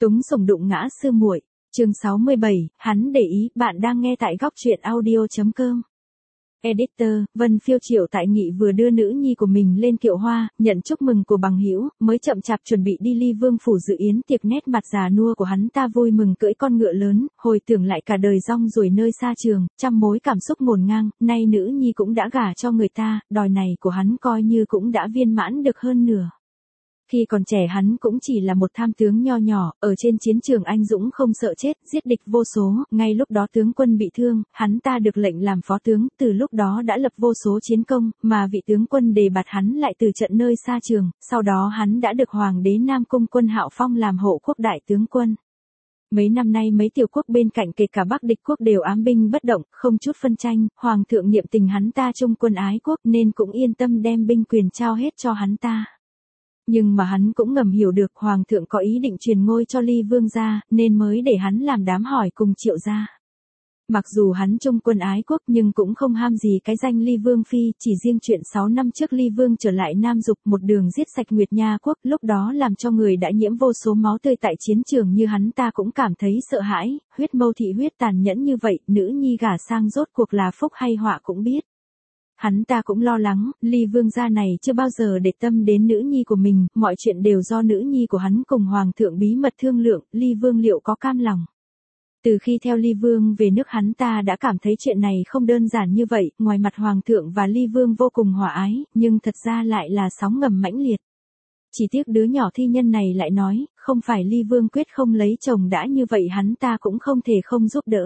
Túng sủng đụng ngã sư muội. Chương 67, hắn để ý, bạn đang nghe tại góc truyện audio.com. Editor, Vân Phiêu Triệu Tại Nghị vừa đưa nữ nhi của mình lên kiệu hoa, nhận chúc mừng của bằng hữu, mới chậm chạp chuẩn bị đi Ly Vương phủ dự yến tiệc, nét mặt già nua của hắn ta vui mừng cưỡi con ngựa lớn, hồi tưởng lại cả đời rong ruổi nơi xa trường, trăm mối cảm xúc ngổn ngang, nay nữ nhi cũng đã gả cho người ta, đòi này của hắn coi như cũng đã viên mãn được hơn nửa. Khi còn trẻ hắn cũng chỉ là một tham tướng nho nhỏ, ở trên chiến trường anh dũng không sợ chết, giết địch vô số, ngay lúc đó tướng quân bị thương, hắn ta được lệnh làm phó tướng, từ lúc đó đã lập vô số chiến công, mà vị tướng quân đề bạt hắn lại từ trận nơi xa trường, sau đó hắn đã được Hoàng đế Nam Cung Quân Hạo phong làm hộ quốc đại tướng quân. Mấy năm nay mấy tiểu quốc bên cạnh kể cả Bắc địch quốc đều ám binh bất động, không chút phân tranh, Hoàng thượng niệm tình hắn ta trung quân ái quốc nên cũng yên tâm đem binh quyền trao hết cho hắn ta. Nhưng mà hắn cũng ngầm hiểu được Hoàng thượng có ý định truyền ngôi cho Ly Vương gia, nên mới để hắn làm đám hỏi cùng Triệu gia. Mặc dù hắn trung quân ái quốc nhưng cũng không ham gì cái danh Ly Vương phi, chỉ riêng chuyện 6 năm trước Ly Vương trở lại Nam Dục một đường giết sạch Nguyệt Nha quốc, lúc đó làm cho người đã nhiễm vô số máu tươi tại chiến trường như hắn ta cũng cảm thấy sợ hãi, huyết mâu thị huyết tàn nhẫn như vậy, nữ nhi gả sang rốt cuộc là phúc hay họa cũng biết. Hắn ta cũng lo lắng, Ly Vương gia này chưa bao giờ để tâm đến nữ nhi của mình, mọi chuyện đều do nữ nhi của hắn cùng Hoàng thượng bí mật thương lượng, Ly Vương liệu có cam lòng. Từ khi theo Ly Vương về nước hắn ta đã cảm thấy chuyện này không đơn giản như vậy, ngoài mặt Hoàng thượng và Ly Vương vô cùng hòa ái, nhưng thật ra lại là sóng ngầm mãnh liệt. Chỉ tiếc đứa nhỏ thi nhân này lại nói, không phải Ly Vương quyết không lấy chồng đã như vậy hắn ta cũng không thể không giúp đỡ.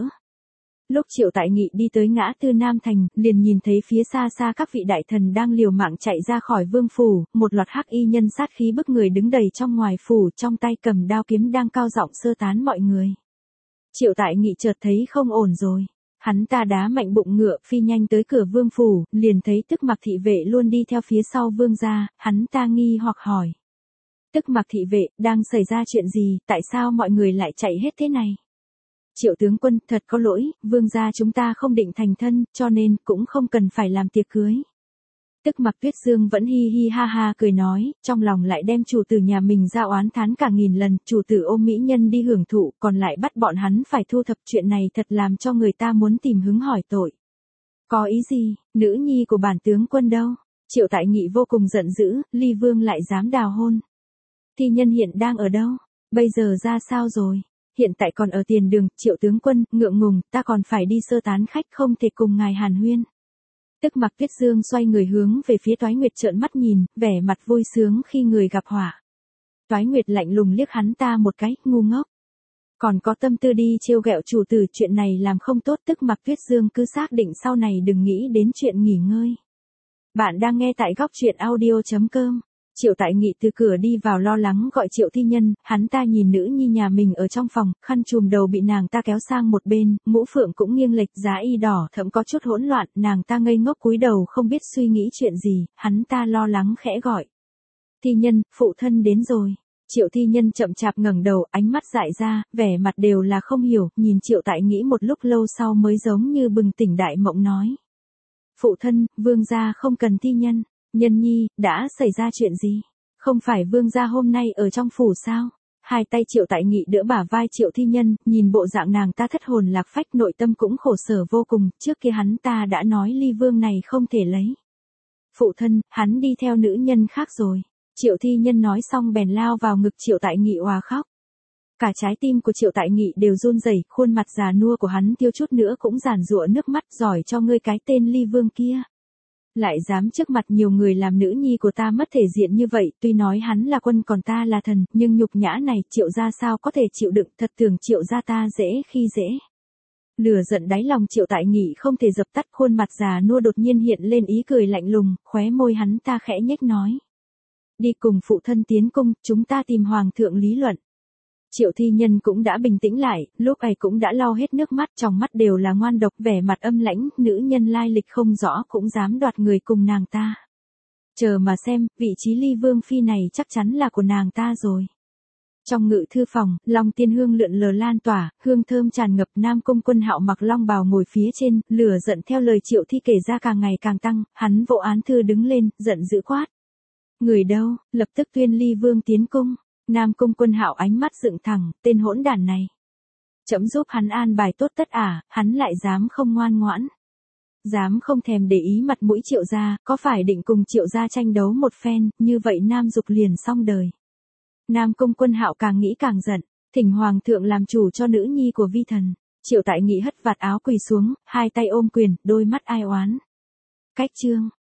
Lúc Triệu Tại Nghị đi tới ngã tư Nam Thành, liền nhìn thấy phía xa xa các vị đại thần đang liều mạng chạy ra khỏi vương phủ, một loạt hắc y nhân sát khí bức người đứng đầy trong ngoài phủ, trong tay cầm đao kiếm đang cao giọng sơ tán mọi người. Triệu Tại Nghị chợt thấy không ổn rồi. Hắn ta đá mạnh bụng ngựa, phi nhanh tới cửa vương phủ, liền thấy Tức Mặc thị vệ luôn đi theo phía sau vương gia, hắn ta nghi hoặc hỏi. Tức Mặc thị vệ, đang xảy ra chuyện gì, tại sao mọi người lại chạy hết thế này? Triệu tướng quân, thật có lỗi, vương gia chúng ta không định thành thân, cho nên cũng không cần phải làm tiệc cưới. Tức Mặc Tuyết Dương vẫn hi hi ha ha cười nói, trong lòng lại đem chủ tử nhà mình ra oán thán cả nghìn lần, chủ tử ôm mỹ nhân đi hưởng thụ, còn lại bắt bọn hắn phải thu thập, chuyện này thật làm cho người ta muốn tìm hứng hỏi tội. Có ý gì, nữ nhi của bản tướng quân đâu? Triệu Tại Nghị vô cùng giận dữ, Ly Vương lại dám đào hôn. Thi nhân hiện đang ở đâu? Bây giờ ra sao rồi? Hiện tại còn ở tiền đường, Triệu tướng quân, ngượng ngùng, ta còn phải đi sơ tán khách không thể cùng ngài hàn huyên. Tức Mặc Tuyết Dương xoay người hướng về phía Toái Nguyệt trợn mắt nhìn, vẻ mặt vui sướng khi người gặp họa. Toái Nguyệt lạnh lùng liếc hắn ta một cái, ngu ngốc. Còn có tâm tư đi trêu ghẹo chủ tử, chuyện này làm không tốt. Tức Mặc Tuyết Dương cứ xác định sau này đừng nghĩ đến chuyện nghỉ ngơi. Bạn đang nghe tại góc truyện audio.com. Triệu Tại Nghị từ cửa đi vào lo lắng gọi Triệu Thi Nhân, hắn ta nhìn nữ nhi nhà mình ở trong phòng, khăn trùm đầu bị nàng ta kéo sang một bên, mũ phượng cũng nghiêng lệch, giá y đỏ thẫm có chút hỗn loạn, nàng ta ngây ngốc cúi đầu không biết suy nghĩ chuyện gì, hắn ta lo lắng khẽ gọi. Thi Nhân, phụ thân đến rồi. Triệu Thi Nhân chậm chạp ngẩng đầu, ánh mắt dại ra, vẻ mặt đều là không hiểu, nhìn Triệu Tại Nghị một lúc lâu sau mới giống như bừng tỉnh đại mộng nói. Phụ thân, vương gia không cần Thi Nhân. Nhân nhi, đã xảy ra chuyện gì? Không phải vương gia hôm nay ở trong phủ sao? Hai tay Triệu Tại Nghị đỡ bả vai Triệu Thi Nhân, nhìn bộ dạng nàng ta thất hồn lạc phách, nội tâm cũng khổ sở vô cùng, trước kia hắn ta đã nói Ly Vương này không thể lấy. Phụ thân, hắn đi theo nữ nhân khác rồi. Triệu Thi Nhân nói xong bèn lao vào ngực Triệu Tại Nghị òa khóc. Cả trái tim của Triệu Tại Nghị đều run rẩy, khuôn mặt già nua của hắn thiếu chút nữa cũng giàn giụa nước mắt, giỏi cho ngươi cái tên Ly Vương kia. Lại dám trước mặt nhiều người làm nữ nhi của ta mất thể diện như vậy, tuy nói hắn là quân còn ta là thần, nhưng nhục nhã này Triệu gia sao có thể chịu đựng, thật tưởng Triệu gia ta dễ khi dễ. Lửa giận đáy lòng Triệu Tại Nghị không thể dập tắt, khuôn mặt già nua đột nhiên hiện lên ý cười lạnh lùng, khóe môi hắn ta khẽ nhếch nói. Đi cùng phụ thân tiến cung, chúng ta tìm Hoàng thượng lý luận. Triệu Thi Nhân cũng đã bình tĩnh lại, lúc ấy cũng đã lau hết nước mắt, trong mắt đều là ngoan độc, vẻ mặt âm lãnh, nữ nhân lai lịch không rõ cũng dám đoạt người cùng nàng ta. Chờ mà xem, vị trí Ly Vương phi này chắc chắn là của nàng ta rồi. Trong ngự thư phòng, long tiên hương lượn lờ lan tỏa, hương thơm tràn ngập, Nam Cung Quân Hạo mặc long bào ngồi phía trên, lửa giận theo lời Triệu Thi kể ra càng ngày càng tăng, hắn vỗ án thư đứng lên, giận dữ quát. Người đâu, lập tức tuyên Ly Vương tiến cung. Nam Cung Quân Hạo ánh mắt dựng thẳng, tên hỗn đản này. Trẫm giúp hắn an bài tốt tất hắn lại dám không ngoan ngoãn. Dám không thèm để ý mặt mũi Triệu gia, có phải định cùng Triệu gia tranh đấu một phen, như vậy Nam Dục liền xong đời. Nam Cung Quân Hạo càng nghĩ càng giận, thỉnh hoàng thượng làm chủ cho nữ nhi của vi thần. Triệu Tại Nghị hất vạt áo quỳ xuống, hai tay ôm quyền, đôi mắt ai oán. Cách chương